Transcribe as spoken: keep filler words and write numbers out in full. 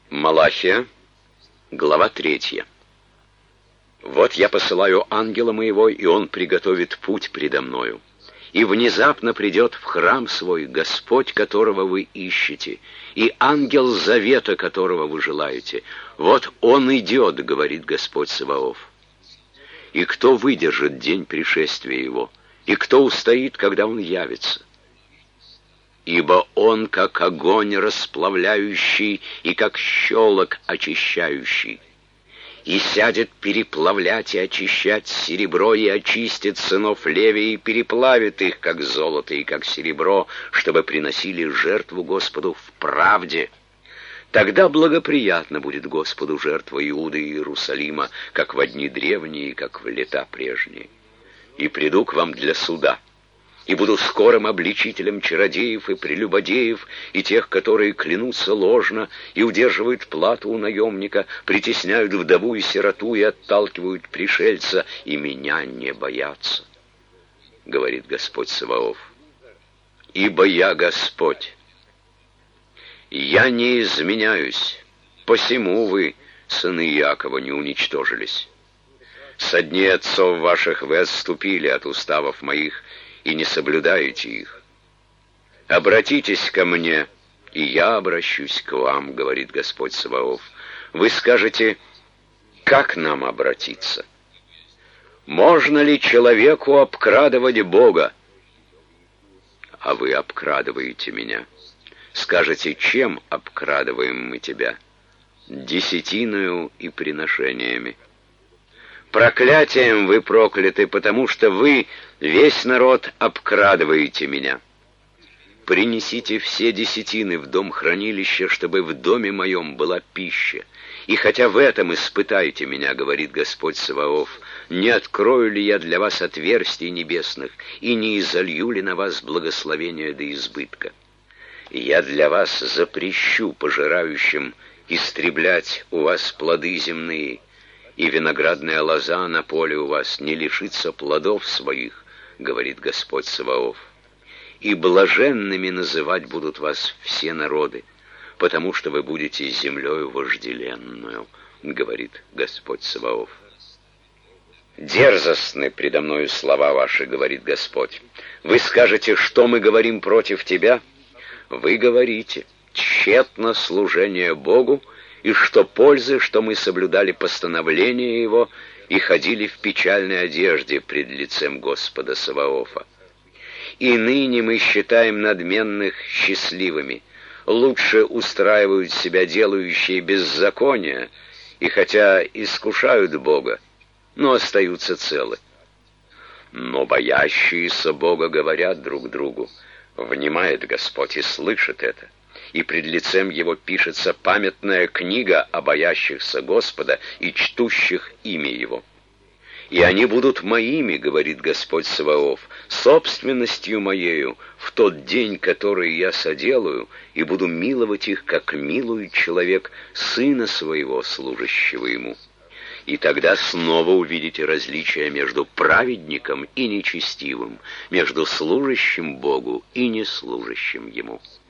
Малахия, глава третья. «Вот я посылаю ангела моего, и он приготовит путь предо мною. И внезапно придет в храм свой Господь, которого вы ищете, и ангел завета, которого вы желаете. Вот он идет, говорит Господь Саваоф. И кто выдержит день пришествия его, и кто устоит, когда он явится? Ибо он, как огонь расплавляющий, и как щелок очищающий. И сядет переплавлять и очищать серебро, и очистит сынов Левия, и переплавит их, как золото и как серебро, чтобы приносили жертву Господу в правде. Тогда благоприятно будет Господу жертва Иуды и Иерусалима, как во дни древние, как в лета прежние. И приду к вам для суда, и буду скорым обличителем чародеев и прелюбодеев, и тех, которые клянутся ложно и удерживают плату у наемника, притесняют вдову и сироту и отталкивают пришельца, и меня не боятся, говорит Господь Саваоф. Ибо я Господь, я не изменяюсь, посему вы, сыны Иакова, не уничтожились. Со дней отцов ваших вы отступили от уставов моих, и не соблюдаете их. Обратитесь ко мне, и я обращусь к вам, говорит Господь Саваоф. Вы скажете, как нам обратиться? Можно ли человеку обкрадывать Бога? А вы обкрадываете меня. Скажете, чем обкрадываем мы тебя? Десятиною и приношениями. Проклятием вы прокляты, потому что вы, весь народ, обкрадываете меня. Принесите все десятины в дом хранилища, чтобы в доме моем была пища. И хотя в этом испытайте меня, говорит Господь Саваоф, не открою ли я для вас отверстий небесных, и не изолью ли на вас благословения до избытка? И я для вас запрещу пожирающим истреблять у вас плоды земные, и виноградная лоза на поле у вас не лишится плодов своих, говорит Господь Саваоф. И блаженными называть будут вас все народы, потому что вы будете землею вожделенную, говорит Господь Саваоф. Дерзостны предо мною слова ваши, говорит Господь. Вы скажете, что мы говорим против тебя? Вы говорите, тщетно служение Богу, и что пользы, что мы соблюдали постановления Его и ходили в печальной одежде пред лицем Господа Саваофа. И ныне мы считаем надменных счастливыми, лучше устраивают себя делающие беззакония, и хотя искушают Бога, но остаются целы. Но боящиеся Бога говорят друг другу, внимает Господь и слышит это. И пред лицем Его пишется памятная книга о боящихся Господа и чтущих имя Его. И они будут моими, говорит Господь Саваоф, собственностью моею в тот день, который я соделаю, и буду миловать их, как милует человек сына своего, служащего ему. И тогда снова увидите различие между праведником и нечестивым, между служащим Богу и неслужащим Ему.